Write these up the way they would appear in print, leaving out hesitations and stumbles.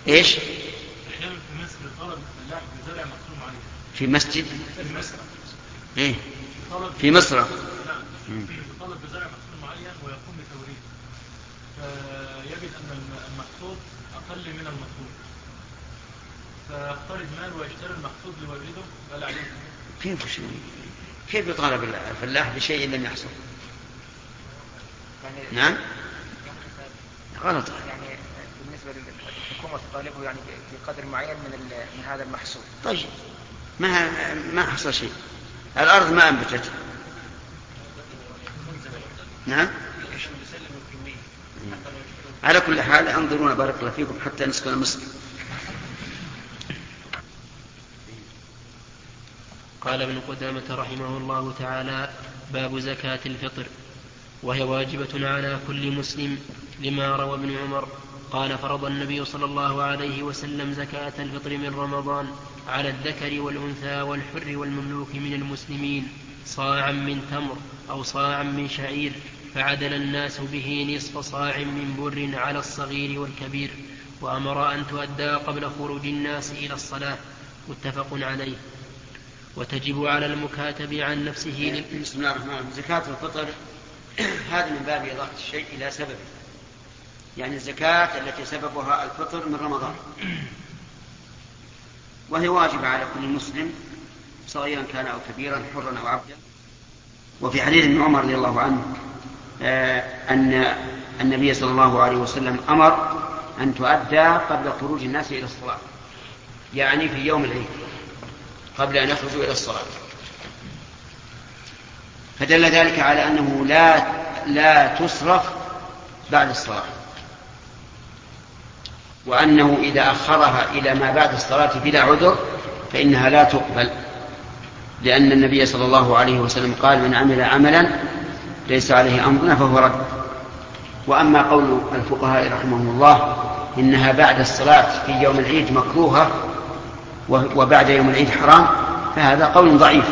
إيش؟ أحيانا في مصر طلب الفلاح بزرع مقسوم عليه. في مسجد؟ في مصر. إيه؟ في مصر. نعم. طلب بزرع مقسوم معين ويقوم بتوريده. فيجد أن المحصول أقل من المطلوب. فيقترض مال ويشتري المحصول ليورده ولا عليه. كيف يطالب الفلاح بشيء لم يحصل؟ نعم. غلط. يعني بالنسبة للحكومة تطالبه يعني بقدر معين من هذا المحصول. طيب ما حصل شيء، الأرض ما أنبتت. نعم. على كل حال انظرونا بارك الله فيكم حتى نسكن مصر. قال ابن قدامة رحمه الله تعالى: باب زكاة الفطر، وهي واجبة على كل مسلم، لما روى ابن عمر قال: فرض النبي صلى الله عليه وسلم زكاة الفطر من رمضان على الذكر والأنثى والحر والمملوك من المسلمين صاعا من تمر أو صاعا من شعير، فعدل الناس به نصف صاع من بر على الصغير والكبير، وأمر أن تؤدى قبل خروج الناس إلى الصلاة. متفق عليه. وتجب على المكاتب عن نفسه. بسم الله الرحمن الرحيم. زكاة الفطر هذا من باب إضافة الشيء إلى سببه، يعني الزكاة التي سببها الفطر من رمضان، وهي واجبة على كل مسلم صغيرا كان أو كبيرا، حرا أو عبدا. وفي حديث ابن عمر رضي الله عنه أن النبي صلى الله عليه وسلم أمر أن تؤدى قبل خروج الناس إلى الصلاة، يعني في يوم العيد قبل أن يخرجوا إلى الصلاة. فدل ذلك على أنه لا تصرف بعد الصلاة، وأنه إذا أخرها إلى ما بعد الصلاة بلا عذر فإنها لا تقبل، لأن النبي صلى الله عليه وسلم قال: من عمل عملا ليس عليه أمرنا فهو رد. وأما قول الفقهاء رحمهم الله إنها بعد الصلاة في يوم العيد مكروهة وبعد يوم العيد حرام، فهذا قول ضعيف.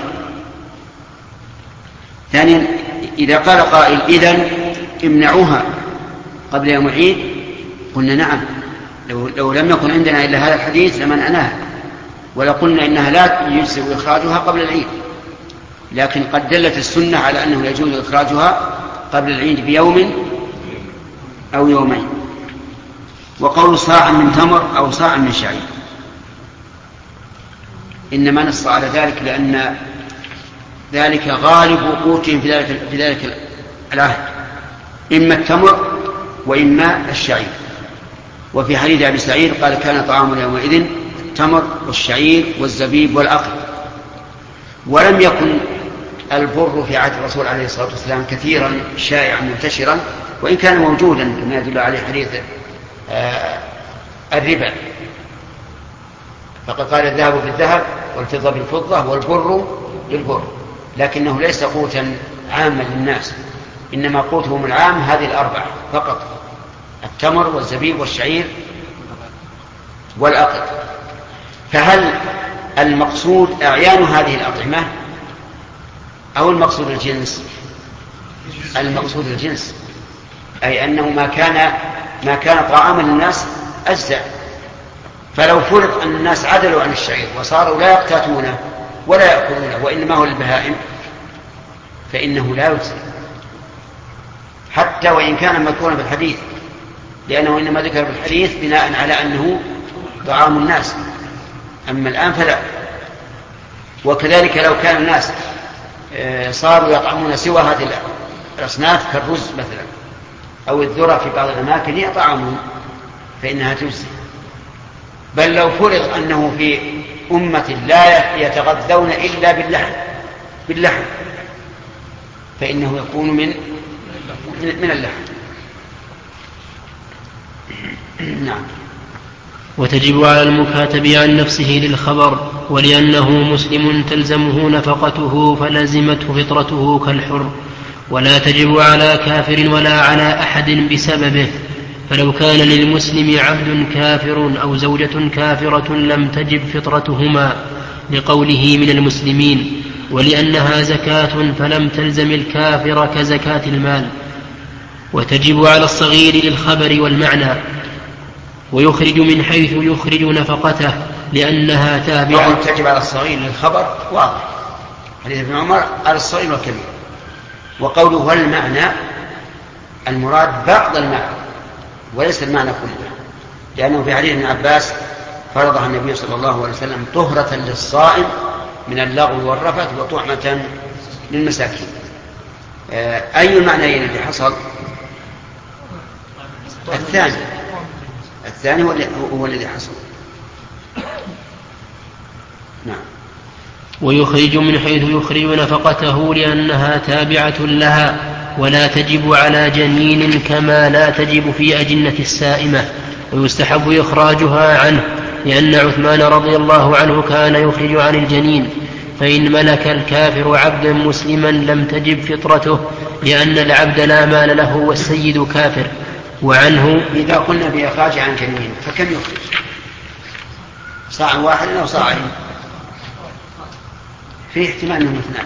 ثانيا، إذا قال قائل: إذن امنعوها قبل يوم العيد، قلنا نعم، لو لم يكن عندنا إلا هذا الحديث لمنعناها، ولقلنا إنها لا يجزئ إخراجها قبل العيد، لكن قد دلت السنة على أنه يجوز إخراجها قبل العيد بيوم أو يومين. وقول صاع من تمر أو صاع من شعير إنما نص على ذلك لأن ذلك غالب قوتهم في ذلك العهد، إما التمر وإما الشعير. وفي حديث أبي سعيد قال: كان طعام يومئذ التمر والشعير والزبيب والعقد. ولم يكن البر في عهد الرسول عليه الصلاة والسلام كثيرا شائعا منتشرا، وإن كان موجودا كما يدل عليه حديث الربا، فقد قال: الذهب بالذهب والفضة بالفضة والبر بالبر، لكنه ليس قوتا عاما للناس، إنما قوتهم العام هذه الأربعة فقط: التمر والزبيب والشعير والعقد. فهل المقصود أعيان هذه الأطعمة أو المقصود الجنس؟ المقصود الجنس، أي أنه ما كان طعاما للناس أجزأ. فلو فرض أن الناس عدلوا عن الشعير وصاروا لا يقتاتونه ولا يأكلونه وإنما هو البهائم، فإنه لا يجزئ، حتى وإن كان مذكورا في الحديث، لأنه إنما ذكر في الحديث بناء على أنه طعام الناس، أما الآن فلا. وكذلك لو كان الناس صاروا يطعمون سوى هذه الأصناف كالرز مثلا أو الذرة في بعض الأماكن هي طعامهم فإنها تجزي. بل لو فرض أنه في أمة لا يتغذون إلا باللحم فإنه يكون من اللحم. نعم. وتجب على المكاتب عن نفسه للخبر، ولأنه مسلم تلزمه نفقته فلزمته فطرته كالحر، ولا تجب على كافر ولا على أحد بسببه. فلو كان للمسلم عبد كافر أو زوجة كافرة لم تجب فطرتهما لقوله من المسلمين، ولأنها زكاة فلم تلزم الكافر كزكاة المال. وتجب على الصغير للخبر والمعنى، ويخرج من حيث يخرج نفقته لأنها تابعة. تجب على الصغير للخبر واضح، حديث ابن عمر على الصغير والكبير. وقوله والمعنى المراد بعض المعنى وليس المعنى كله، لأنه في حديث ابن عباس فرضها النبي صلى الله عليه وسلم طهرة للصائم من اللغو والرفث وطعمة للمساكين. أي المعنيين اللي حصل؟ الثاني هو الذي حصل. نعم. ويخرج من حيث يخرج نفقته لأنها تابعة لها ولا تجب على جنين كما لا تجب في أجنة السائمة، ويستحب إخراجها عنه، لأن عثمان رضي الله عنه كان يخرج عن الجنين. فإن ملك الكافر عبدا مسلما لم تجب فطرته، لأن العبد لا مال له والسيد كافر. وعنه إذا قلنا بإخراج عن جنين فكم يخرج؟ صاع واحد أو صاعين؟ في احتمال أنه اثنان.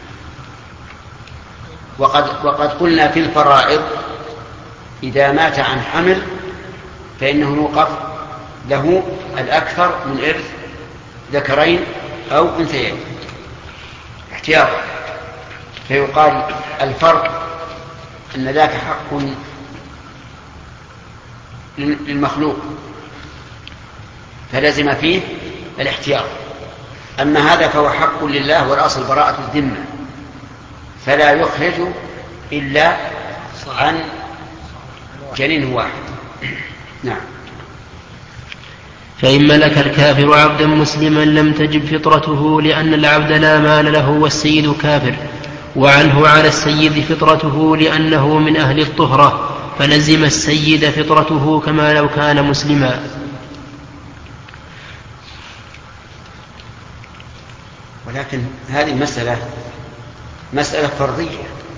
وقد قلنا في الفرائض إذا مات عن حمل فإنه يوقف له الأكثر من إرث ذكرين أو أنثيين احتياطا، فيقال الفرق أن ذاك حق للمخلوق فلزم فيه الاحتياط، أما هذا فهو حق لله والأصل براءة الذمة، فلا يخرج إلا عن جنين واحد. نعم. فإن ملك الكافر عبدا مسلما لم تجب فطرته، لأن العبد لا مال له والسيد كافر. وعنه على السيد فطرته لأنه من أهل الطهرة، فلزم السيد فطرته كما لو كان مسلما. ولكن هذه مسألة فرضية،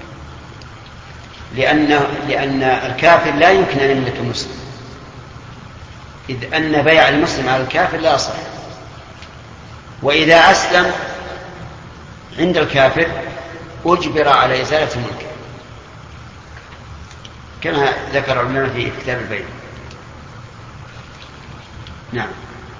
لأن الكافر لا يمكن أن يملك المسلم، إذ أن بيع المسلم على الكافر لا يصح. وإذا أسلم عند الكافر أجبر على إزالة الملك كما ذكر العلماء في كتاب البيع. نعم.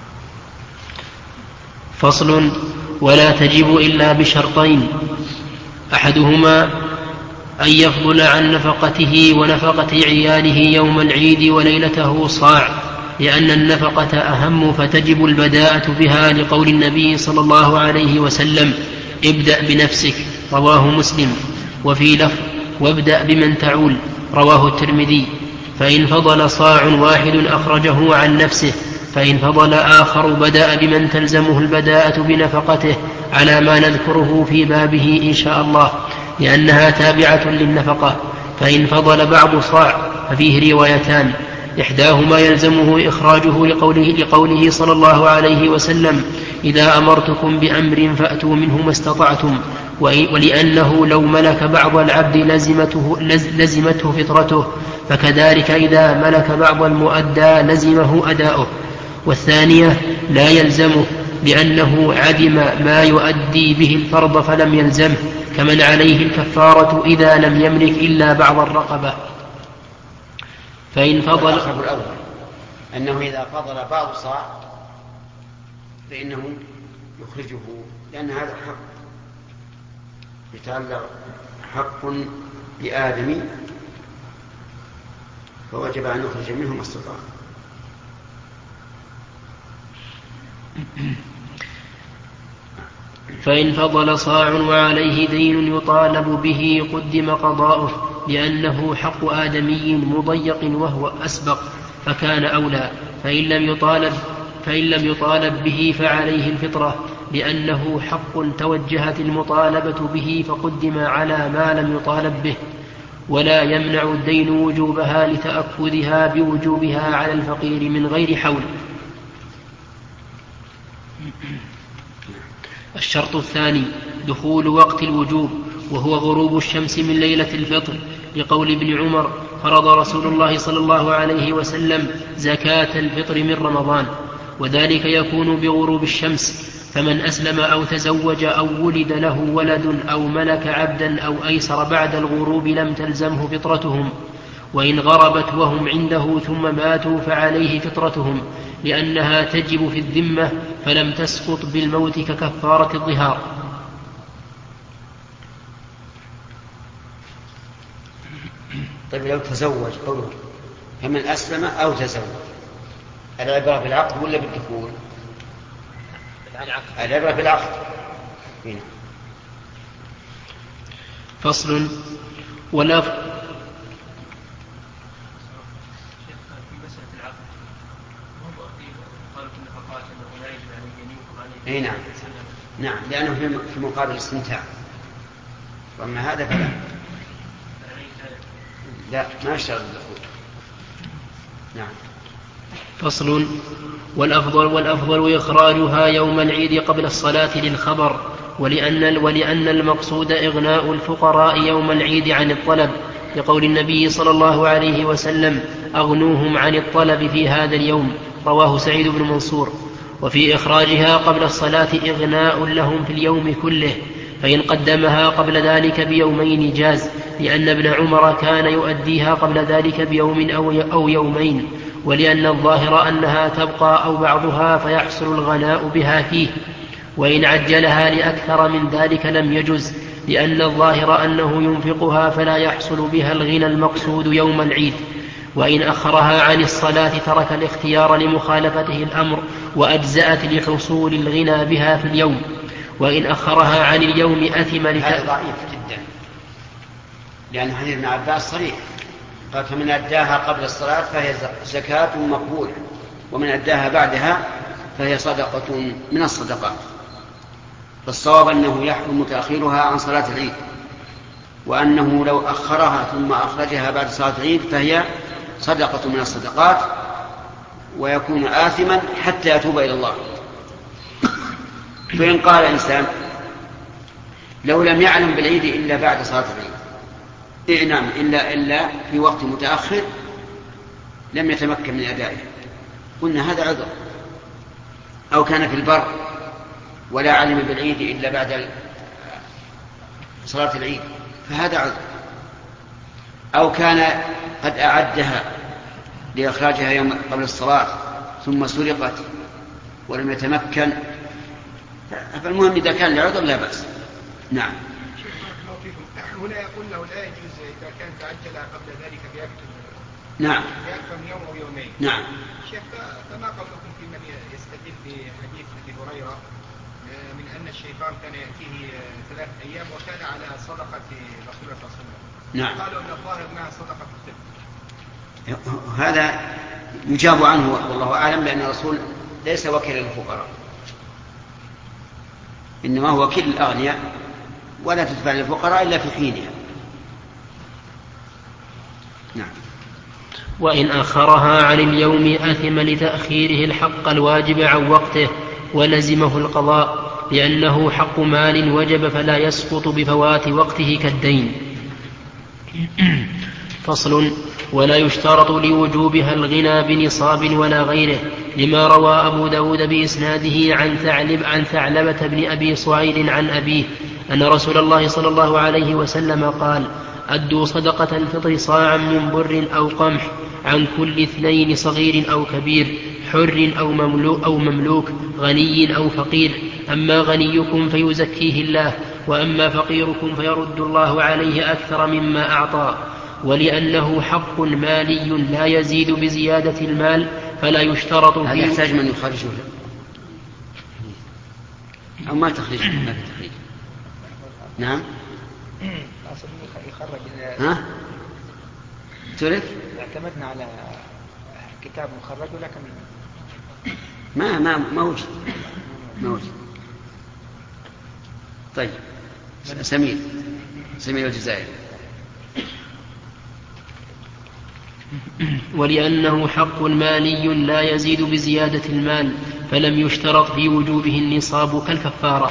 فصل. ولا تجب إلا بشرطين: أحدهما أن يفضل عن نفقته ونفقة عياله يوم العيد وليلته صاع، لأن النفقة أهم فتجب البداءة بها، لقول النبي صلى الله عليه وسلم: ابدأ بنفسك، رواه مسلم. وفي لفظ: وابدأ بمن تعول، رواه الترمذي. فإن فضل صاع واحد أخرجه عن نفسه، فإن فضل آخر بدأ بمن تلزمه البداءة بنفقته، على ما نذكره في بابه إن شاء الله، لأنها تابعة للنفقة. فإن فضل بعض صاع ففيه روايتان: إحداهما يلزمه إخراجه لقوله صلى الله عليه وسلم: إذا أمرتكم بأمر فأتوا منه ما استطعتم، ولأنه لو ملك بعض العبد لزمته فطرته، فكذلك إذا ملك بعض المؤدى لزمه أداؤه. والثانية لا يلزمه، لأنه عدم ما يؤدي به الفرض فلم يلزمه، كمن عليه الكفارة إذا لم يملك إلا بعض الرقبة. فإن فضل الأول أنه إذا فضل بعض صاع فإنه يخرجه، لأن هذا حق يتعلق، حق لآدم، فوجب أن يخرج منه ما استطاع. فإن فضل صاع وعليه دين يطالب به قدم قضاؤه، لأنه حق آدمي مضيق وهو أسبق فكان أولى. فإن لم يطالب به فعليه الفطرة، لأنه حق توجهت المطالبة به فقدم على ما لم يطالب به. ولا يمنع الدين وجوبها لتأكدها بوجوبها على الفقير من غير حول. الشرط الثاني دخول وقت الوجوب، وهو غروب الشمس من ليلة الفطر، لقول ابن عمر: فرض رسول الله صلى الله عليه وسلم زكاة الفطر من رمضان، وذلك يكون بغروب الشمس. فمن أسلم أو تزوج أو ولد له ولد أو ملك عبدا أو أيسر بعد الغروب لم تلزمه فطرتهم. وإن غربت وهم عنده ثم ماتوا فعليه فطرتهم، لأنها تجب في الذمة فلم تسقط بالموت ككفارة الظهار. طيب لو تزوج قوله فمن أسلم أو تزوج، العبرة بالعقد ولا بالدخول؟ العبرة بالعقد. هنا. فصل. ولا في مسألة العقد قالوا في النفقات أنه لا يجب على الجنين أي نعم. نعم لأنه في مقابل الاستمتاع، وأما هذا فلا. لا ما يشترط الدخول. نعم. فصل. والأفضل إخراجها يوم العيد قبل الصلاة للخبر، ولأن المقصود إغناء الفقراء يوم العيد عن الطلب، لقول النبي صلى الله عليه وسلم: أغنوهم عن الطلب في هذا اليوم، رواه سعيد بن منصور. وفي إخراجها قبل الصلاة إغناء لهم في اليوم كله، فإن قدمها قبل ذلك بيومين جاز، لأن ابن عمر كان يؤديها قبل ذلك بيوم أو يومين، ولأن الظاهر أنها تبقى أو بعضها فيحصل الغناء بها فيه. وإن عجلها لأكثر من ذلك لم يجز، لأن الظاهر أنه ينفقها فلا يحصل بها الغنى المقصود يوم العيد. وإن أخرها عن الصلاة ترك الاختيار لمخالفته الأمر، وأجزأت لحصول الغنى بها في اليوم. وإن أخرها عن اليوم أثم. هذا ضعيف جدا، لأن حديث ابن عباس صريح، قال: فمن أداها قبل الصلاة فهي زكاة مقبولة، ومن أداها بعدها فهي صدقة من الصدقات. فالصواب أنه يحرم تأخيرها عن صلاة العيد، وأنه لو أخرها ثم أخرجها بعد صلاة العيد فهي صدقة من الصدقات، ويكون آثما حتى يتوب إلى الله. فإن قال إنسان: لو لم يعلم بالعيد إلا بعد صلاة العيد، نعم، إلا في وقت متأخر لم يتمكن من أدائه، قلنا هذا عذر. أو كان في البر ولا علم بالعيد إلا بعد صلاة العيد، فهذا عذر. أو كان قد أعدها لإخراجها يوم قبل الصلاة ثم سرقت ولم يتمكن، فالمهم إذا كان لعذر لا بأس. نعم. هنا يقول له لا يجوز إذا كان تعجل قبل ذلك نعم. بأكثر من يوم أو يومين. نعم. شيخ، فما قولكم في من يستدل بحديث أبي هريرة من أن الشيطان كان يأتيه 3 أيام وكان على صدقة رسول الله صلى الله عليه وسلم؟ نعم. قالوا أن الظاهر أنها صدقة الطب. هذا يجاب عنه والله أعلم، لأن الرسول ليس وكيلا للفقراء، إنما هو وكيل الأغنياء، ولا تدفع للفقراء إلا في حينها. نعم. وإن أخرها عن اليوم أثم لتأخيره الحق الواجب عن وقته، ولزمه القضاء، لأنه حق مال وجب فلا يسقط بفوات وقته كالدين. فصل. ولا يشترط لوجوبها الغنى بنصاب ولا غيره، لما روى أبو داود بإسناده عن ثعلبة بن أبي صعيد عن أبيه أن رسول الله صلى الله عليه وسلم قال: أدوا صدقة الفطر صاعا من بر أو قمح عن كل 2 صغير أو كبير، حر أو مملوك، غني أو فقير. أما غنيكم فيزكيه الله، وأما فقيركم فيرد الله عليه أكثر مما أعطى. ولأنه حق مالي لا يزيد بزيادة المال فلا يشترط فيه. هل يحتاج من يخرجه أو ما تخرجه؟ ما في تخريج. نعم. يخرج. ها؟ ترك؟ اعتمدنا على كتاب مخرج، ولكن ما وجد. طيب. سمير الجزائري. ولأنه حق مالي لا يزيد بزيادة المال فلم يشترط في وجوبه النصاب كالكفارة.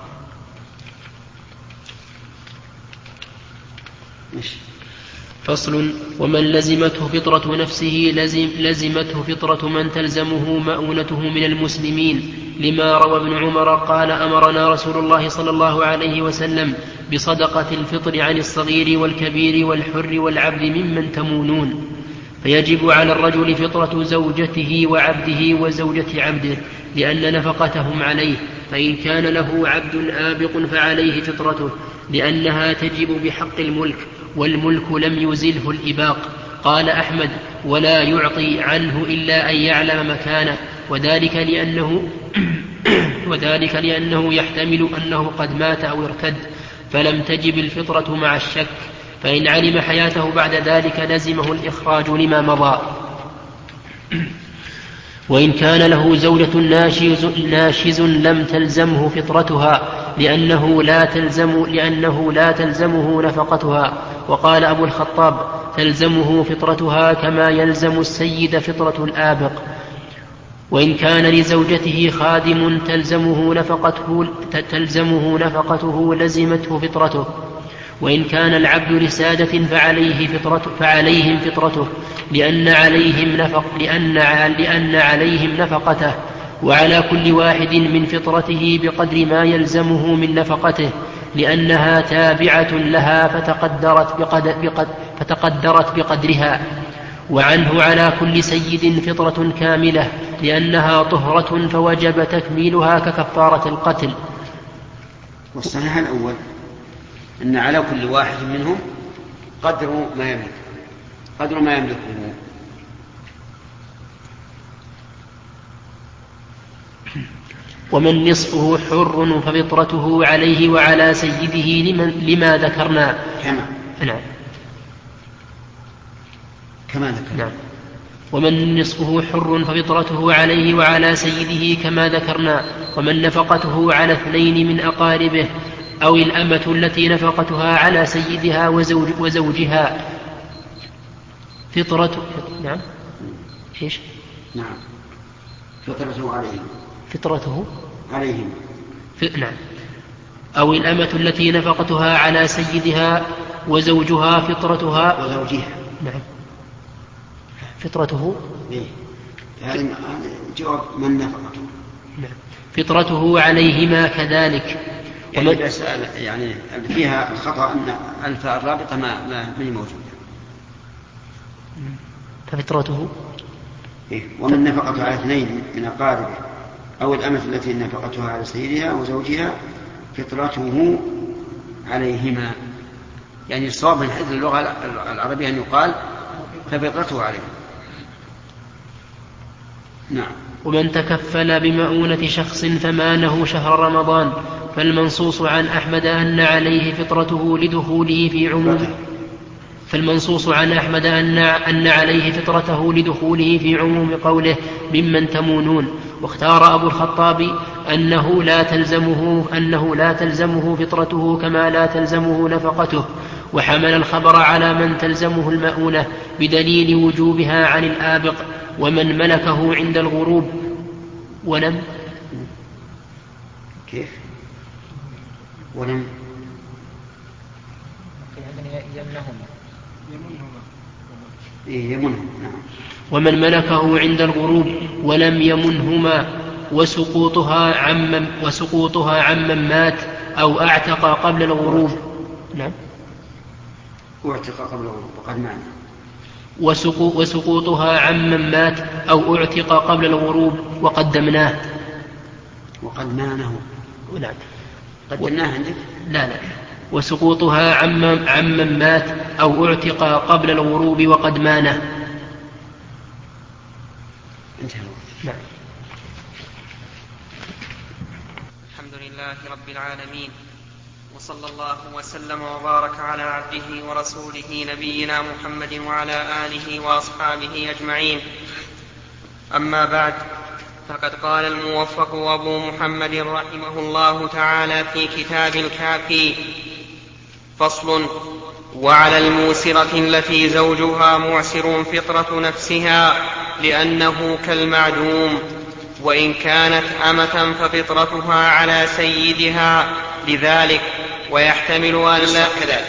فصل. ومن لزمته فطرة نفسه لزمته فطرة من تلزمه مؤونته من المسلمين، لما روى ابن عمر قال: أمرنا رسول الله صلى الله عليه وسلم بصدقة الفطر عن الصغير والكبير والحر والعبد ممن تمونون، فيجب على الرجل فطرة زوجته وعبده وزوجة عبده لأن نفقتهم عليه، فإن كان له عبد آبق فعليه فطرته لأنها تجب بحق الملك، والملك لم يزله الإباق. قال أحمد: ولا يعطي عنه إلا أن يعلم مكانه، وذلك لأنه يحتمل أنه قد مات أو ارتد، فلم تجب الفطرة مع الشك، فإن علم حياته بعد ذلك لزمه الإخراج لما مضى. وإن كان له زوجة ناشز لم تلزمه فطرتها لأنه لا تلزمه نفقتها. وقال أبو الخطاب: تلزمه فطرتها كما يلزم السيد فطرة الآبق. وإن كان لزوجته خادم تلزمه نفقته لزمته فطرته. وإن كان العبد لسادة فعليهم فطرته لأن عليهم نفقته، وعلى كل واحد من فطرته بقدر ما يلزمه من نفقته، لأنها تابعة لها فتقدرت بقدرها. وعنه على كل سيد فطرة كاملة لأنها طهرة فوجب تكميلها ككفارة القتل. والصحيح الأول أن على كل واحد منهم قدر ما يملكه. ومن نصفه حر ففطرته عليه وعلى سيده لما ذكرنا. كما ذكرنا. نعم. ومن نصفه حر ففطرته عليه وعلى سيده كما ذكرنا. ومن نفقته على 2 من أقاربه أو الأمة التي نفقتها على سيدها وزوجها فطرته. نعم. إيش؟ نعم. فطرته عليهم. نعم. أو الأمة التي نفقتها على سيدها وزوجها فطرتها. وزوجها. نعم. فطرته. يعني جواب من نفقته. نعم. فطرته عليهما كذلك. يعني فيها خطأ أن الفاء الرابطة ما موجودة. ففطرته. ومن نفقته على 2 من أقاربه أو الأمة التي نفقتها على سيدها وزوجها فطرته عليهما. يعني الصواب من حيث اللغة العربية أن يقال ففطرته عليه. نعم. ومن تكفل بمؤونة شخص فمانه شهر رمضان فالمنصوص عن أحمد أن عليه فطرته لدخوله في عموم قوله ممن تمونون. واختار أبو الخطاب أنه لا تلزمه فطرته كما لا تلزمه نفقته، وحمل الخبر على من تلزمه المؤونة بدليل وجوبها عن الآبق ومن ملكه عند الغروب ولم ومن ملكه عند الغروب ولم يمنهما، وسقوطها عمن مات أو أعتق قبل الغروب. نعم. أعتق قبل الغروب وقد مات. وسقوطها عمن مات أو أعتق قبل الغروب وقدمناه. نعم. قدمناه عندك؟ لا. وسقوطها عمن مات أو اعتق قبل الغروب وقد مانه. نعم. الحمد لله رب العالمين، وصلى الله وسلم وبارك على عبده ورسوله نبينا محمد وعلى آله وأصحابه أجمعين. أما بعد، فقد قال الموفق أبو محمد رحمه الله تعالى في كتاب الكافي: فصل: وعلى الموسرة التي زوجها معسر فطرة نفسها لأنه كالمعدوم، وإن كانت أمة ففطرتها على سيدها لذلك، ويحتمل أن لا كذلك.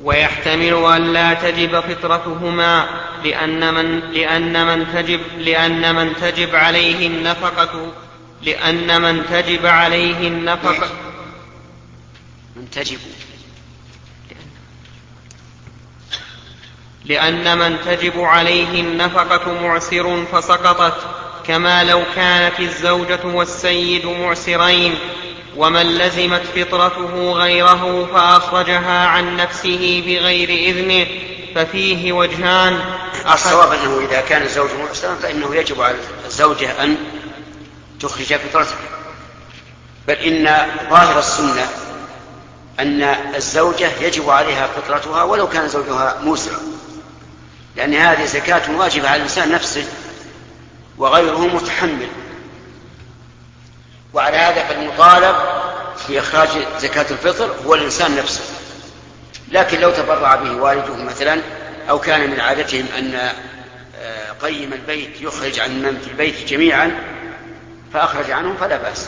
ويحتمل أن لا تجب فطرتهما لأن من تجب عليه النفقة لأن من تجب عليه النفقة معسر فسقطت، كما لو كانت الزوجة والسيد معسرين. ومن لزمت فطرته غيره فأخرجها عن نفسه بغير إذنه ففيه وجهان. الصواب أنه إذا كان الزوج معسرا فإنه يجب على الزوجة أن تخرج فطرتها، بل إن ظاهر السنة أن الزوجة يجب عليها فطرتها ولو كان زوجها موسرا، لأن هذه زكاة واجبة على الإنسان نفسه وغيره متحمل، وعلى هذا فالمطالب في إخراج زكاة الفطر هو الإنسان نفسه. لكن لو تبرع به والده مثلا، أو كان من عادتهم أن قيم البيت يخرج عن من في البيت جميعا فأخرج عنهم فلا بأس.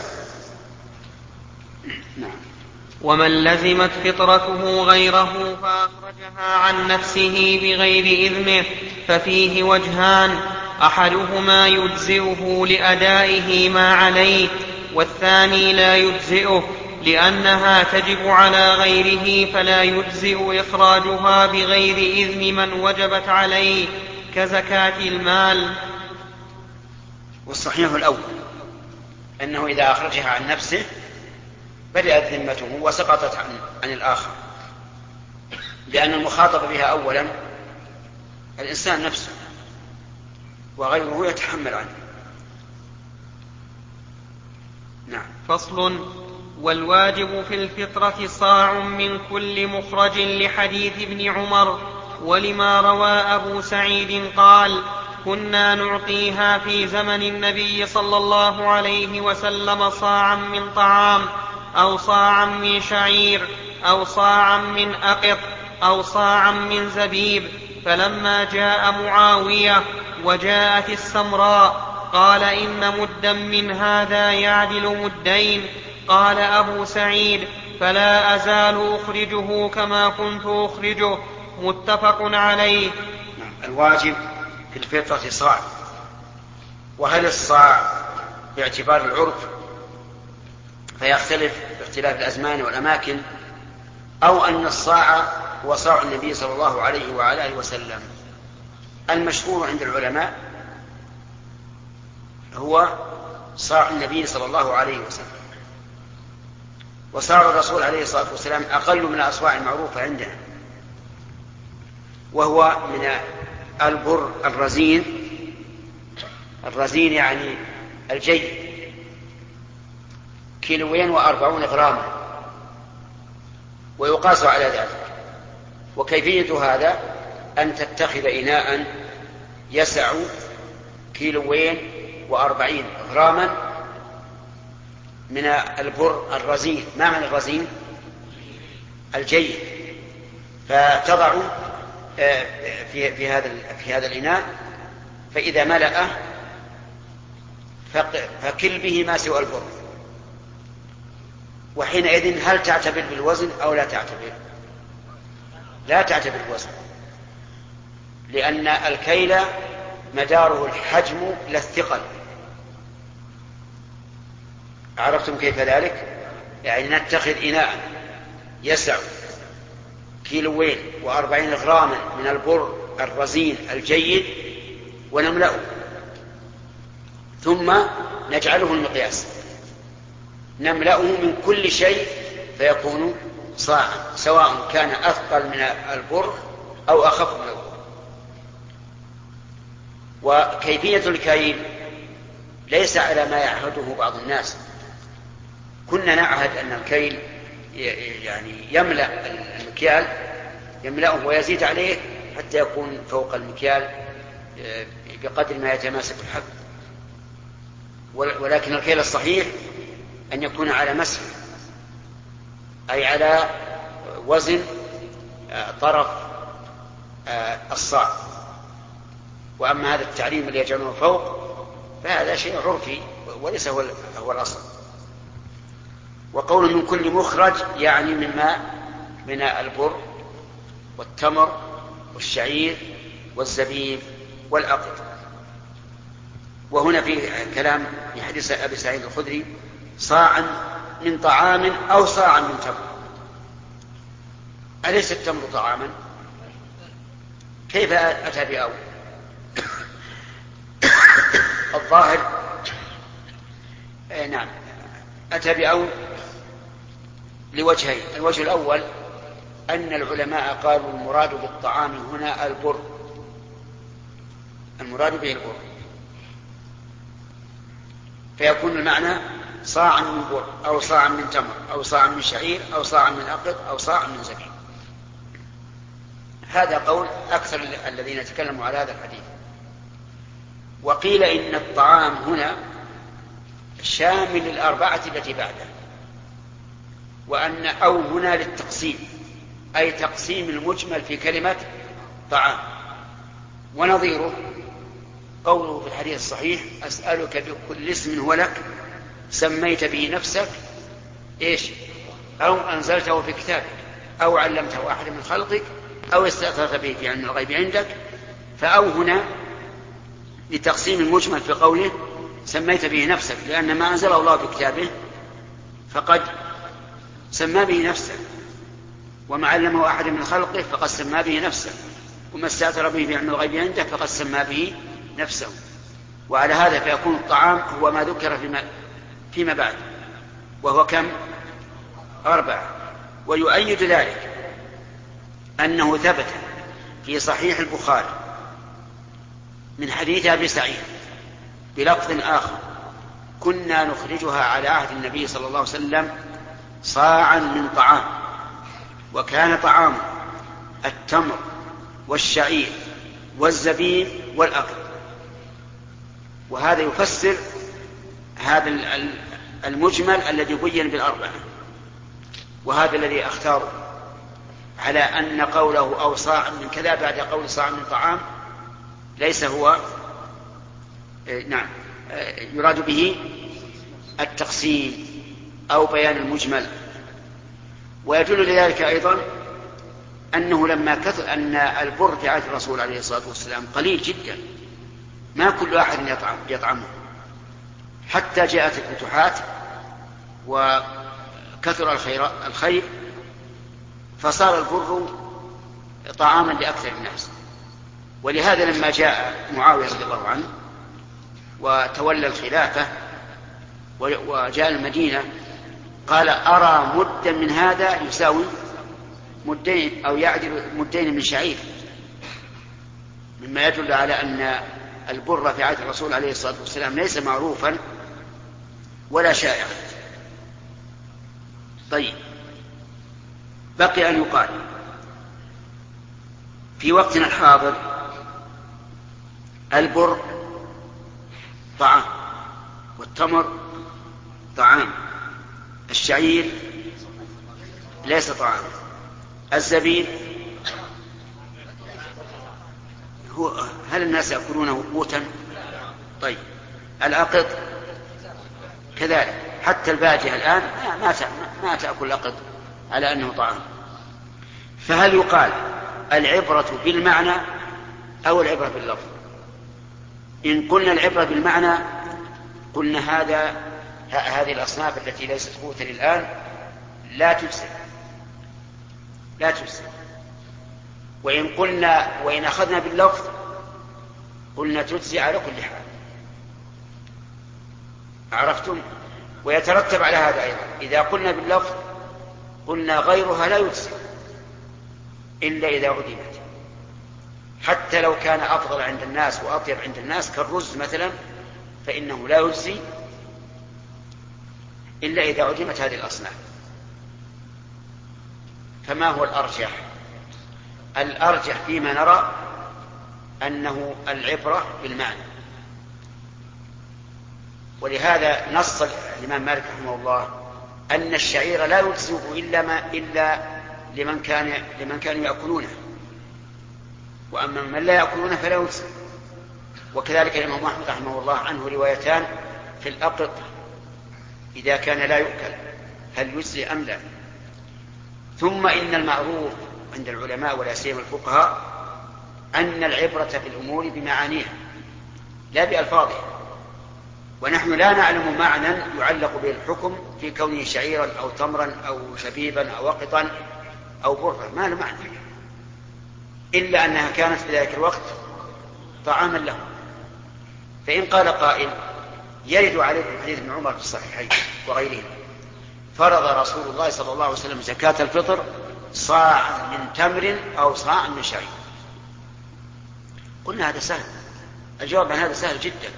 نعم. ومن لزمت فطرته غيره فأخرجها عن نفسه بغير إذنه ففيه وجهان: أحدهما يجزئه لأدائه ما عليه، والثاني لا يجزئه لأنها تجب على غيره فلا يجزئ إخراجها بغير إذن من وجبت عليه كزكاة المال. والصحيح الأول أنه إذا أخرجها عن نفسه بدأت ذمته وسقطت عن الآخر، لأن المخاطب بها أولا الإنسان نفسه وغيره يتحمل عنه. نعم. فصل: والواجب في الفطرة صاع من كل مخرج، لحديث ابن عمر، ولما روى أبو سعيد قال: كنا نعطيها في زمن النبي صلى الله عليه وسلم صاعا من طعام، أو صاعا من شعير، أو صاعا من أقط، أو صاعا من زبيب. فلما جاء معاوية وجاءت السمراء قال: إن مدا من هذا يعدل مدين. قال أبو سعيد: فلا أزال أخرجه كما كنت أخرجه. متفق عليه. الواجب في الفطرة صاع. وهل الصاع باعتبار العرف فيختلف باختلاف الأزمان والأماكن، أو أن الصاع هو صاع النبي صلى الله عليه وعلى آله وسلم؟ المشهور عند العلماء هو صاع النبي صلى الله عليه وسلم، وصاع الرسول عليه الصلاة والسلام أقل من الأصواع المعروفة عندنا، وهو من البر الرزين يعني الجيد، 240 غراما، ويقاس على ذلك. وكيفية هذا أن تتخذ إناء يسع 240 غراما من البر الرزين. ما معنى الرزين؟ الجيد. فتضع في هذا الإناء، فإذا ملأه فكل به ما سوى البر، وحينئذ هل تعتبر بالوزن أو لا تعتبر؟ لا تعتبر بالوزن، لأن الكيل مداره الحجم لا الثقل. عرفتم كيف ذلك؟ يعني نتخذ إناء يسع 240 غراما من البر الرزين الجيد ونملأه، ثم نجعله المقياس، نملأه من كل شيء فيكون صاعا، سواء كان أثقل من البر أو أخف من البر. وكيفية الكيل ليس على ما يعهده بعض الناس. كنا نعهد أن الكيل يعني يملأ المكيال، يملأه ويزيد عليه حتى يكون فوق المكيال بقدر ما يتماسك الحب. ولكن الكيل الصحيح أن يكون على مسح، أي على وزن طرف الصاع. وأما هذا التعليم اللي يجعله فوق فهذا شيء عرفي وليس هو الأصل. وقول من كل مخرج يعني من البر والتمر والشعير والزبيب والأقط. وهنا في كلام في حديث أبي سعيد الخدري صاعا من طعام أو صاعا من تمر. أليس التمر طعاما؟ كيف أتى بأو؟ الظاهر نعم أتى بأو لوجهين. الوجه الأول أن العلماء قالوا المراد بالطعام هنا البر، المراد به البر، فيكون المعنى صاعا من بر أو صاعا من تمر أو صاعا من شعير أو صاعا من أقط أو صاعا من زبيب. هذا قول أكثر الذين تكلموا على هذا الحديث. وقيل إن الطعام هنا شامل للأربعة التي بعده، وأن أو هنا للتقسيم، أي تقسيم المجمل في كلمة طعام. ونظيره قوله في الحديث الصحيح أسألك بكل اسم هو لك سميت به نفسك إيش أو أنزلته في كتابك أو علمته أحد من خلقك أو استأثرت به في علم الغيب عندك. فأو هنا لتقسيم المجمل في قوله سميت به نفسك، لأن ما أنزله الله في كتابه فقد سمى به نفسه، وما علمه أحد من خلقه فقد سمى به نفسه، وما استأثر به في علم الغيب عنده فقد سمى به نفسه. وعلى هذا فيكون الطعام هو ما ذكر فيما بعد، وهو كم؟ 4. ويؤيد ذلك أنه ثبت في صحيح البخاري من حديث أبي سعيد بلفظ آخر كنا نخرجها على عهد النبي صلى الله عليه وسلم صاعا من طعام، وكان طعامه التمر والشعير والزبيب والأقط. وهذا يفسر هذا المجمل الذي بين بالأربعة. وهذا الذي أختاره على أن قوله أو صاع من كذا بعد قول صاع من طعام ليس هو يراد به التقسيم أو بيان المجمل. ويدل لذلك أيضا أنه لما كثر أن البر في عهد الرسول عليه الصلاة والسلام قليل جدا، ما كل أحد يطعمه، حتى جاءت الفتوحات وكثر الخير فصار البر طعاما لأكثر الناس. ولهذا لما جاء معاوية رضي الله عنه وتولى الخلافة وجاء المدينة قال أرى مدا من هذا يساوي مدين أو يعدل مدين من شعير، مما يدل على أن البر في عهد الرسول عليه الصلاة والسلام ليس معروفا ولا شائعا. طيب، بقي أن يقال في وقتنا الحاضر البر طعام، والتمر طعام، الشعير ليس طعام، الزبيب هل الناس يأكلونه قوتا؟ طيب، الأقط كذلك، حتى البادية الآن ما تأكل الأقط على أنه طعام. فهل يقال العبرة بالمعنى أو العبرة باللفظ؟ إن قلنا العبرة بالمعنى قلنا هذه الأصناف التي ليست قوتا الآن لا تجزي. وإن أخذنا باللفظ قلنا تجزي على كل حال. عرفتم؟ ويترتب على هذا أيضا إذا قلنا باللفظ قلنا غيرها لا يجزي إلا إذا عدمت، حتى لو كان أفضل عند الناس وأطيب عند الناس كالرز مثلا فإنه لا يجزي إلا إذا عدمت هذه الأصناف. فما هو الأرجح؟ الأرجح فيما نرى أنه العبرة بالمعنى. ولهذا نص الإمام مالك رحمه الله أن الشعير لا يجزئ إلا لمن كانوا يأكلونه، وأما من لا يأكلونه فلا يجزئ. وكذلك الإمام أحمد رحمه الله عنه روايتان في الأقط إذا كان لا يؤكل هل يجزئ أم لا. ثم إن المعروف عند العلماء ولا سيما الفقهاء أن العبرة بالأمور بمعانيها لا بألفاظها، ونحن لا نعلم معنى يعلق به الحكم في كونه شعيرا أو تمرا أو زبيبا أو وقطا أو برا، ما له معنى إلا أنها كانت في ذلك الوقت طعاما له. فإن قال قائل يرد عليكم حديث ابن عمر في الصحيحين وغيرهما فرض رسول الله صلى الله عليه وسلم زكاة الفطر صاعا من تمر أو صاعا من شعير، قلنا هذا سهل. الجواب عن هذا سهل جدا،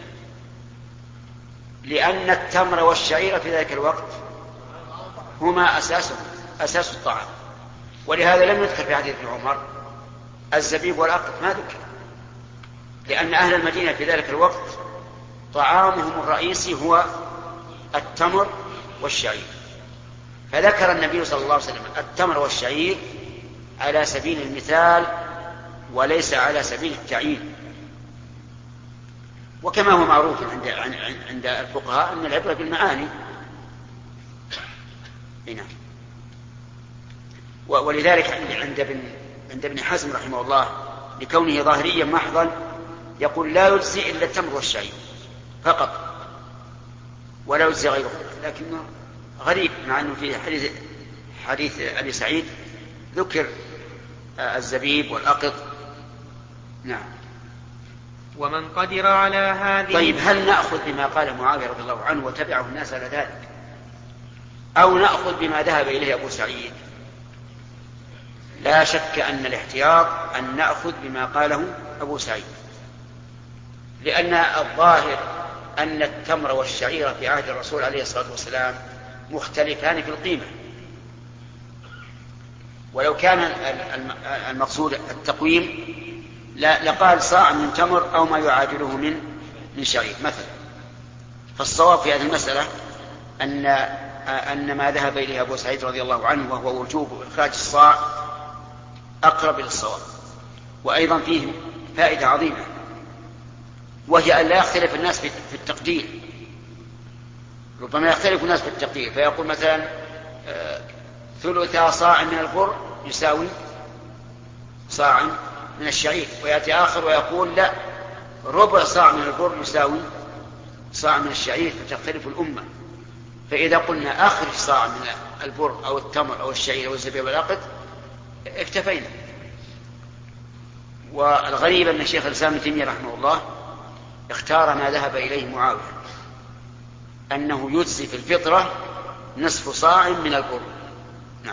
لأن التمر والشعير في ذلك الوقت هما أساس الطعام، ولهذا لم يذكر في حديث ابن عمر الزبيب والأقط، ما ذكر، لأن أهل المدينة في ذلك الوقت طعامهم الرئيسي هو التمر والشعير، فذكر النبي صلى الله عليه وسلم التمر والشعير على سبيل المثال وليس على سبيل التعيين. وكما هو معروف عند الفقهاء أن العبرة بالمعاني. هنا ولذلك عند ابن حزم رحمه الله لكونه ظاهريا محضا يقول لا يجزي إلا التمر والشعير فقط ولا يجزي غيره، لكنه غريب مع أنه في حديث أبي سعيد ذكر الزبيب والأقط. نعم. ومن قدر على هذه. طيب هل نأخذ بما قال معاوية رضي الله عنه وتبعه الناس على ذلك، أو نأخذ بما ذهب إليه أبو سعيد؟ لا شك أن الاحتياط أن نأخذ بما قاله أبو سعيد، لأن الظاهر أن التمر والشعير في عهد الرسول عليه الصلاة والسلام مختلفان في القيمة، ولو كان المقصود التقويم لقال صاع من تمر أو ما يعادله من شعير مثلا. فالصواب في هذه المسألة أن ما ذهب إليه أبو سعيد رضي الله عنه وهو وجوب إخراج الصاع أقرب للصواب. وأيضا فيه فائدة عظيمة، وهي أن لا يختلف الناس في التقدير. ربما يختلف الناس في التقدير فيقول مثلا ثلث صاع من البر يساوي صاع من الشعير، ويأتي آخر ويقول لا، ربع صاع من البر يساوي صاع من الشعير، فتختلف الأمة. فإذا قلنا أخرج صاع من البر أو التمر أو الشعير أو الزبيب والعقد اكتفينا. والغريب أن الشيخ الإسلام ابن تيمية رحمه الله اختار ما ذهب إليه معاوية، أنه يجزي في الفطرة نصف صاع من البر. نعم.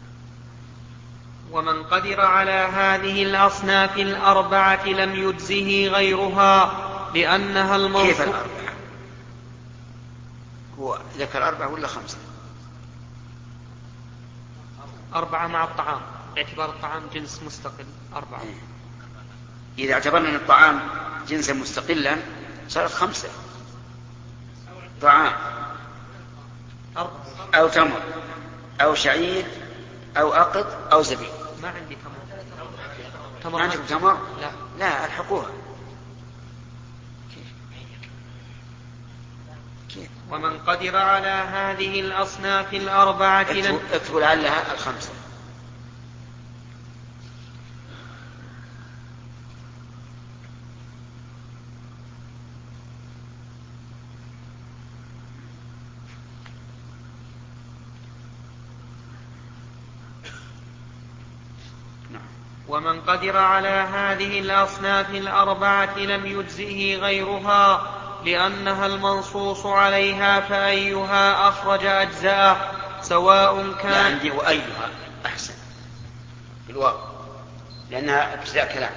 ومن قدر على هذه الأصناف الأربعة لم يجزه غيرها لأنها المنصوص. كيف الأربعة؟ هو ذكر 4 ولا 5؟ 4 مع الطعام، باعتبار الطعام جنس مستقل 4. إذا اعتبرنا أن الطعام جنسا مستقلا صارت 5: طعام أو تمر أو شعير أو أقط أو زبيب. ما عندي تمر. ما عندكم تمر؟ لا الحقوها. كيف؟ ومن قدر على هذه الأصناف الأربعة اكتبوا لعلها 5. ومن قدر على هذه الأصناف الأربعة لم يجزئه غيرها لأنها المنصوص عليها، فأيها أخرج أجزاءه سواء كان. عندي وأيها أحسن بالواو لأنها ابتداء كلام.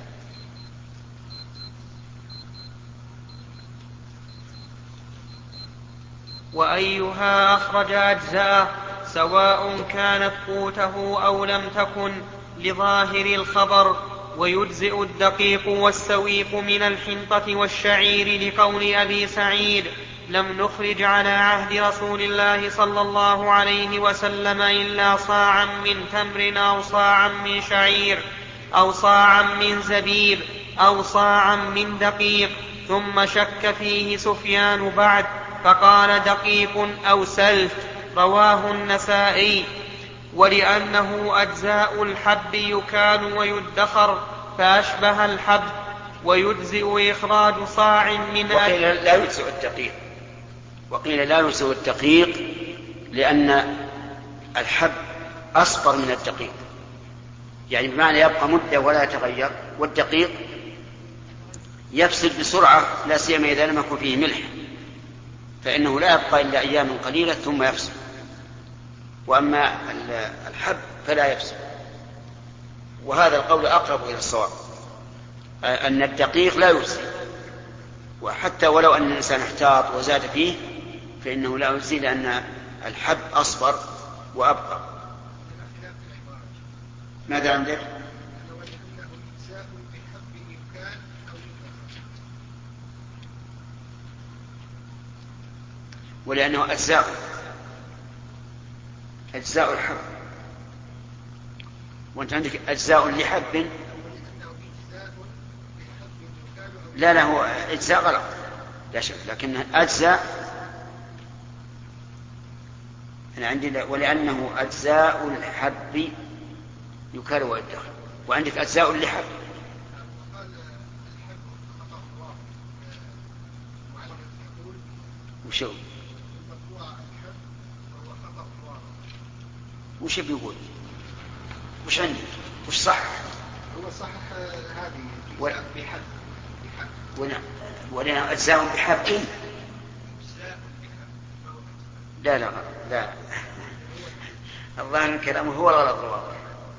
وأيها أخرج أجزاءه سواء كانت قوته أو لم تكن لظاهر الخبر. ويجزئ الدقيق والسويق من الحنطة والشعير لقول أبي سعيد لم نخرج على عهد رسول الله صلى الله عليه وسلم إلا صاعا من تمر أو صاعا من شعير أو صاعا من زبيب أو صاعا من دقيق. ثم شك فيه سفيان بعد فقال دقيق أو سلف. رواه النسائي. ولأنه أجزاء الحب يكال ويدخر فأشبه الحب، ويجزئ إخراج صاع من وقيل لا يجزئ الدقيق، وقيل لا يجزئ الدقيق لأن الحب أصفر من الدقيق، يعني بمعنى يبقى مدة ولا يتغير، والدقيق يفسد بسرعة لا سيما إذا لم يكن فيه ملح، فإنه لا يبقى إلا أيام قليلة ثم يفسد. وأما الحب فلا يفسد، وهذا القول أقرب إلى الصواب، أن الدقيق لا يجزي، وحتى ولو أن الإنسان احتاط وزاد فيه فإنه لا يجزي، لأن الحب أصفر وأبقى. ماذا عندك؟ ولأنه أجزاء الحب، وأنت عندك أجزاء لحب. لا هو أجزاء غلط لا شك، لكن أجزاء أنا عندي ولأنه أجزاء الحب يكال ويدخر، وعندك أجزاء لحب. وشو وش بيقول؟ وش عندك؟ وش صح؟ هو صح هذه بحب ولأن أجزاء بحب. لا الله من كلامه هو الغلط الواضح.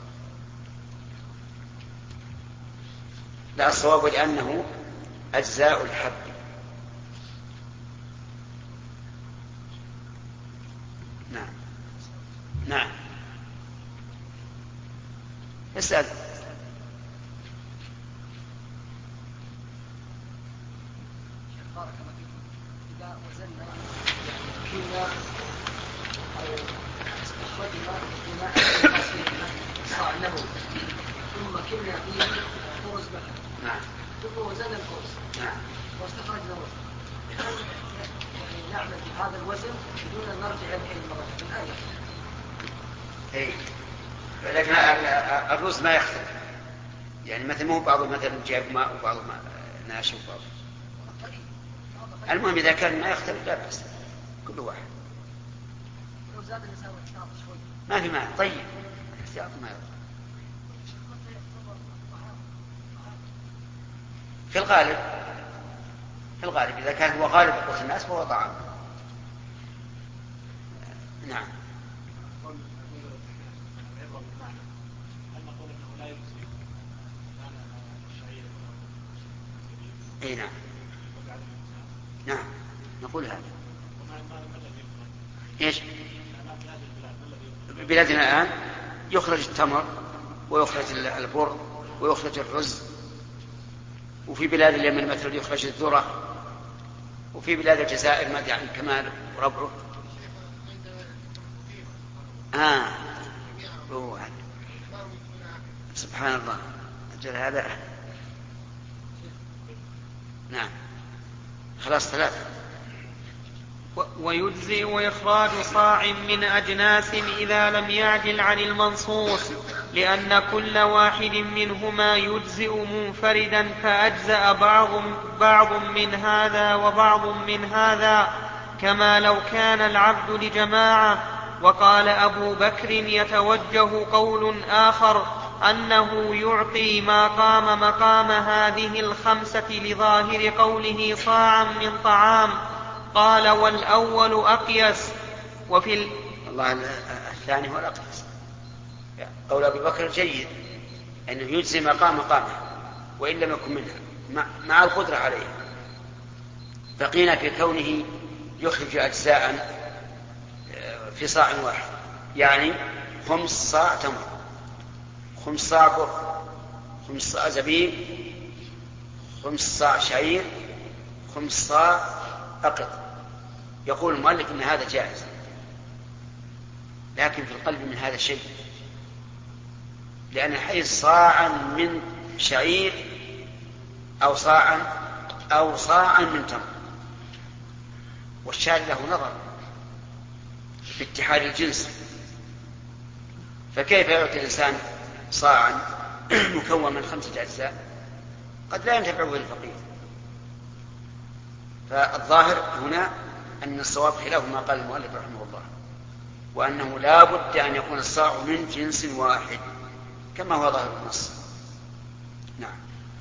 لا، الصواب لأنه أجزاء الحب. نعم اسأل. بارك الله فيكم. إذا وزننا كنا أو استخرجنا بماء صاع نبوي ثم كنا فيه خرز بحر، نعم، ثم وزننا الخرز، نعم، واستخرجنا وزن، يعني نعمل بهذا الوزن بدون أن نرجع إلى المرة في الآية. لكن الرز ما يختلف، يعني مثل مو بعضه مثلا جاب ماء وبعضه ماء ناشف وبعضه. المهم إذا كان ما يختلف لا بأس، كل واحد. لو زاد الإنسان واحتاط شوي ما في ماء طيب، احتياط ما يضر. في الغالب إذا كان هو غالب قوت الناس فهو طعام. نعم. نعم نعم نقول هذا. ايش؟ بلادنا الآن يخرج التمر ويخرج البر ويخرج الرز، وفي بلاد اليمن مثلا يخرج الذرة، وفي بلاد الجزائر ما يعني كمال وربعه. سبحان الله أجل هذا. نعم خلاص 3. ويجزئ إخراج صاع من أجناس إذا لم يعدل عن المنصوص، لأن كل واحد منهما يجزئ منفردا، فأجزأ بعض من هذا وبعض من هذا، كما لو كان العبد لجماعة. وقال أبو بكر يتوجه قول آخر أنه يعطي ما قام مقام هذه 5 لظاهر قوله صاعا من طعام. قال والأول أقيس. وفي الله الثاني هو الأقيس. قول أبي بكر جيد، أنه يجزي مقامه وإن لم يكن منها مع القدرة عليه. بقينا في كونه يخرج أجزاء في صاع واحد، يعني 5 صاع تمر، 5 صاع بر، 5 صاع زبيب، 5 صاع شعير، 5 صاع أقط. يقول المؤلف إن هذا جائز، لكن في القلب من هذا شيء، لأن حيث صاعا من شعير أو صاعا من تمر، والشارع له نظر في اتحاد الجنس، فكيف يعطي الإنسان صاعا مكون من 5 أجزاء قد لا ينتفع به الفقير؟ فالظاهر هنا أن الصواب خلاف ما قال المؤلف رحمه الله، وأنه لا بد أن يكون الصاع من جنس واحد كما هو ظاهر النص. نعم.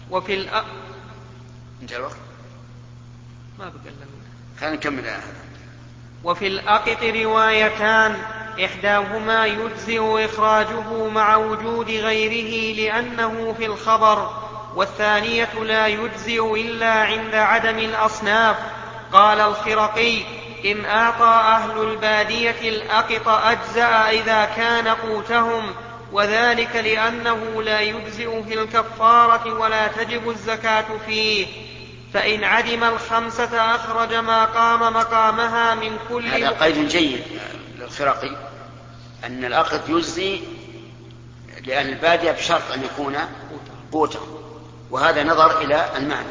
انتهى الوقت؟ ما بقى لنا. خلينا نكمل هذا. وفي الأقط روايتان، إحداهما يجزئ إخراجه مع وجود غيره لأنه في الخبر، والثانية لا يجزئ إلا عند عدم الأصناف. قال الخرقي: إن أعطى أهل البادية الأقط أجزأ إذا كان قوتهم، وذلك لأنه لا يجزئ في الكفارة ولا تجب الزكاة فيه. فإن عدم 5 أخرج ما قام مقامها من كل. هذا قيد جيد للخرقي، أن الأقط يجزي لأهل البادية بشرط أن يكون قوته، وهذا نظر إلى المعنى.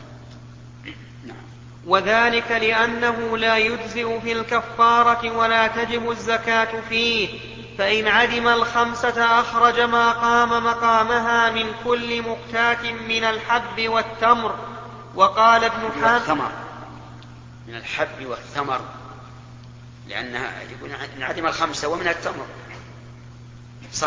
وذلك لأنه لا يجزئ في الكفارة ولا تجب الزكاة فيه. فإن عدم 5 أخرج ما قام مقامها من كل مقتات من الحب والتمر. وقال ابن حاتم من الحب والثمر، لأنها يقول إن عدم 5 ومن التمر صح.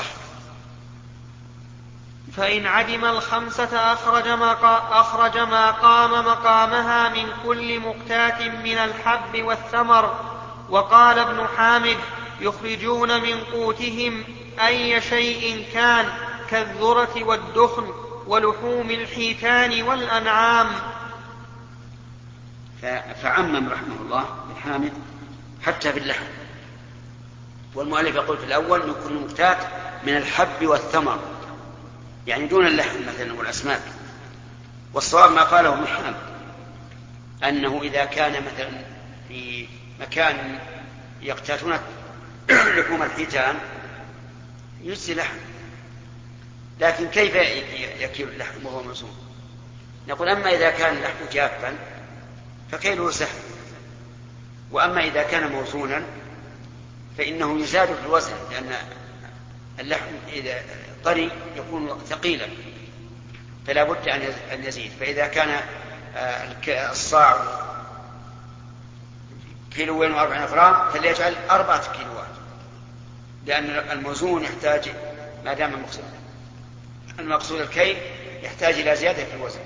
فإن عدم 5 أخرج ما قام مقامها من كل مقتات من الحب والثمر. وقال ابن حامد: يخرجون من قوتهم أي شيء كان كالذرة والدخن ولحوم الحيتان والأنعام. فعمم رحمه الله ابن حامد حتى في اللحم، والمؤلف يقول في الأول من كل مقتات من الحب والثمر، يعني دون اللحم مثلا والأسماك. والصواب ما قاله ابن حامد أنه إذا كان مثلا في مكان يقتاتون لحوم الحيتان يجزي لحم، لكن كيف يكيل اللحم وهو موزون؟ نقول أما إذا كان اللحم جافا فكيله سهل، وأما إذا كان موزونا فإنه يزاد في الوزن، لأن اللحم إذا طري يكون ثقيلا فلا بد أن يزيد. فإذا كان الصاع 2.40 غرام فليجعل 4 كيلوات، لأن الموزون يحتاج، ما دام المقصود الكيل، يحتاج إلى زيادة في الوزن.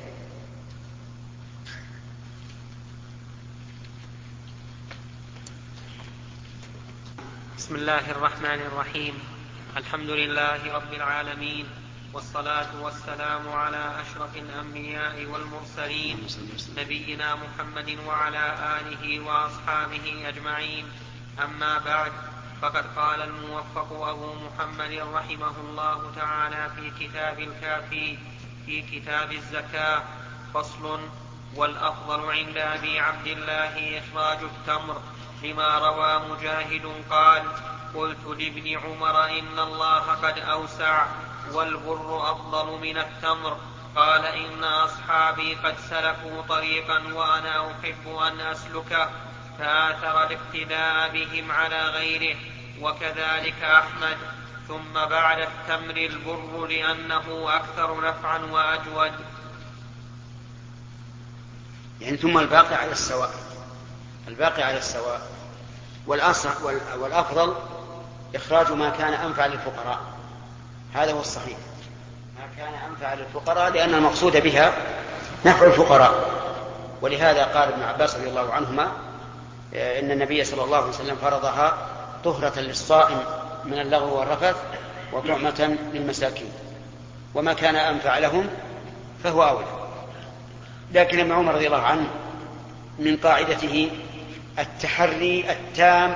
بسم الله الرحمن الرحيم. الحمد لله رب العالمين، والصلاة والسلام على أشرف الأنبياء والمرسلين، نبينا محمد وعلى آله وأصحابه أجمعين. أما بعد، فقد قال الموفق أبو محمد رحمه الله تعالى في كتاب الكافي في كتاب الزكاة: فصل: والأفضل عند أبي عبد الله إخراج التمر، لما روى مجاهد قال: قلت لابن عمر إن الله قد أوسع، والبر أفضل من التمر. قال: إن أصحابي قد سلكوا طريقا وأنا أحب أن أسلكه، فآثر الاقتداء بهم على غيره، وكذلك أحمد. ثم بعد التمر البر لأنه أكثر نفعا وأجود. يعني ثم الباقي على السواء. والأفضل إخراج ما كان أنفع للفقراء، هذا هو الصحيح، ما كان أنفع للفقراء، لأن المقصود بها نفع الفقراء. ولهذا قال ابن عباس رضي الله عنهما إن النبي صلى الله عليه وسلم فرضها طهرة للصائم من اللغو والرفث وطعمة للمساكين، وما كان أنفع لهم فهو أولى. لكن ابن عمر رضي الله عنه من قاعدته التحري التام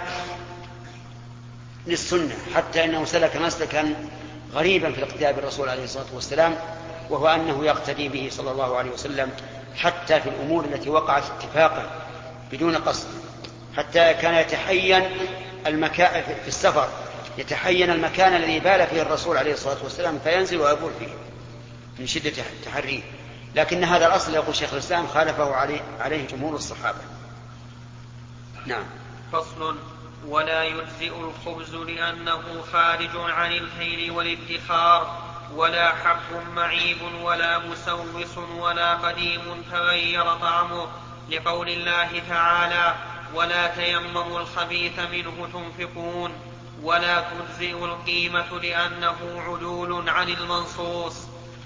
للسنة، حتى إنه سلك مسلكا غريبا في الاقتداء بالرسول عليه الصلاة والسلام، وهو أنه يقتدي به صلى الله عليه وسلم حتى في الأمور التي وقعت اتفاقا بدون قصد، حتى كان يتحين المكان في السفر، يتحين المكان الذي بال فيه الرسول عليه الصلاة والسلام فينزل ويبول فيه من شدة تحريه. لكن هذا الأصل يقول شيخ الإسلام خالفه عليه جمهور الصحابة. نعم. فصل: ولا يجزئ الخبز لأنه خارج عن الخير والادخار، ولا حب معيب ولا مسوس ولا قديم تغير طعمه، لقول الله تعالى: ولا تيمموا الخبيث منه تنفقون. ولا تجزئ القيمة لأنه عدول عن المنصوص.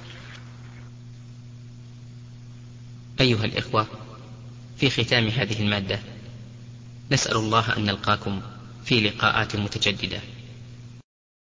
أيها الإخوة، في ختام هذه المادة نسأل الله أن نلقاكم في لقاءات متجددة